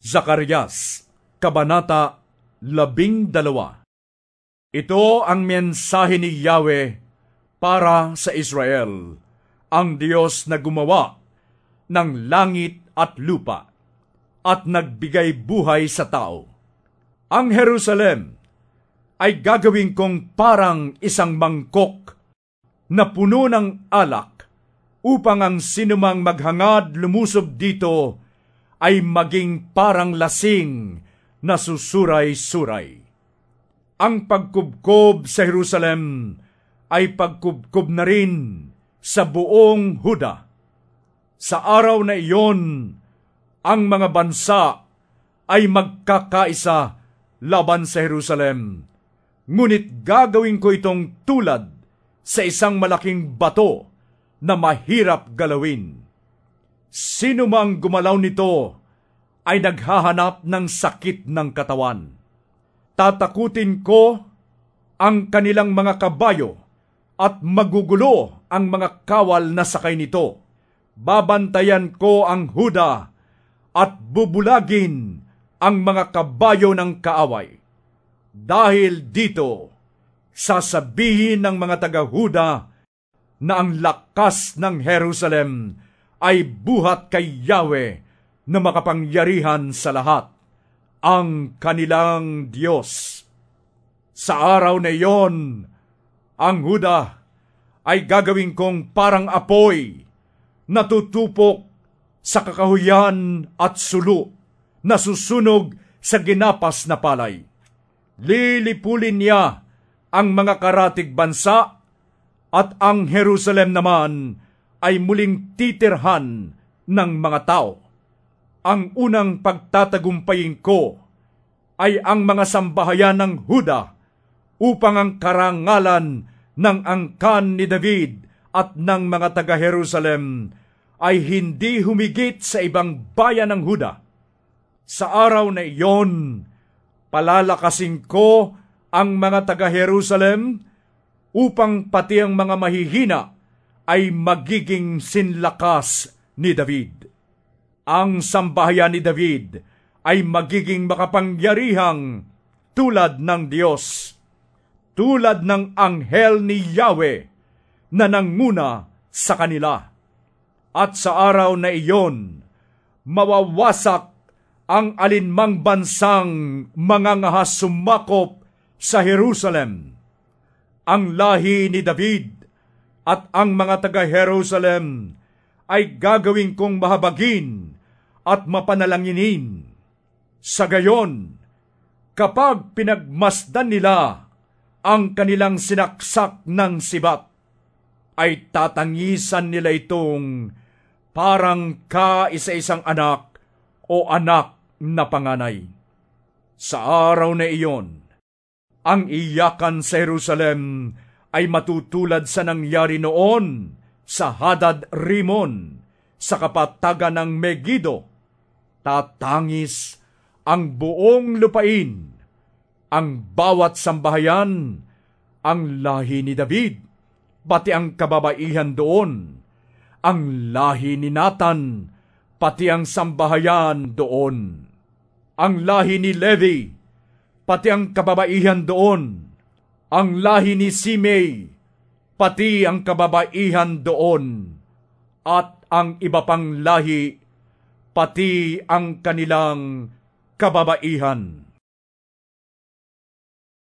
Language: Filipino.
Zacarias, Kabanata 12. Ito ang mensahe ni Yahweh para sa Israel, ang Diyos na gumawa ng langit at lupa, at nagbigay buhay sa tao. Ang Jerusalem ay gagawin kong parang isang mangkok na puno ng alak, upang ang sinumang maghangad lumusob dito ay maging parang lasing na susuray-suray. Ang pagkubkob sa Jerusalem ay pagkubkob na rin sa buong Huda. Sa araw na iyon, ang mga bansa ay magkakaisa laban sa Jerusalem. Ngunit gagawin ko itong tulad sa isang malaking bato na mahirap galawin. Sino mang gumalaw nito ay naghahanap ng sakit ng katawan. Tatakutin ko ang kanilang mga kabayo at magugulo ang mga kawal na sakay nito. Babantayan ko ang Huda at bubulagin ang mga kabayo ng kaaway. Dahil dito, sasabihin ng mga taga-Huda na ang lakas ng Jerusalem ay buhat kay Yahweh na makapangyarihan sa lahat, ang kanilang Diyos. Sa araw na iyon, ang Huda ay gagawin kong parang apoy na tutupok sa kakahuyan at sulo na susunog sa ginapas na palay. Lilipulin niya ang mga karatig bansa, at ang Jerusalem naman ay muling titirhan ng mga tao. Ang unang pagtatagumpayin ko ay ang mga sambahayan ng Huda, upang ang karangalan ng angkan ni David at ng mga taga-Jerusalem ay hindi humigit sa ibang bayan ng Huda. Sa araw na iyon, palalakasin ko ang mga taga-Jerusalem, upang pati ang mga mahihina ay magiging sinlakas ni David. Ang sambahayan ni David ay magiging makapangyarihang tulad ng Diyos, tulad ng anghel ni Yahweh na nanguna sa kanila. At sa araw na iyon, mawawasak ang alinmang bansang mangangahas sumakop sa Jerusalem. Ang lahi ni David at ang mga taga-Jerusalem ay gagawin kong mahabagin at mapanalanginin. Sa gayon, kapag pinagmasdan nila ang kanilang sinaksak ng sibat, ay tatangisan nila itong parang kaisa-isang anak o anak na panganay. Sa araw na iyon, ang iyakan sa Jerusalem ay matutulad sa nangyari noon sa Hadad Rimon, sa kapatagan ng Megiddo. Tatangis ang buong lupain, ang bawat sambahayan, ang lahi ni David, pati ang kababaihan doon, ang lahi ni Nathan, pati ang sambahayan doon, ang lahi ni Levi, pati ang kababaihan doon, ang lahi ni Simei, pati ang kababaihan doon, at ang iba pang lahi, pati ang kanilang kababaihan.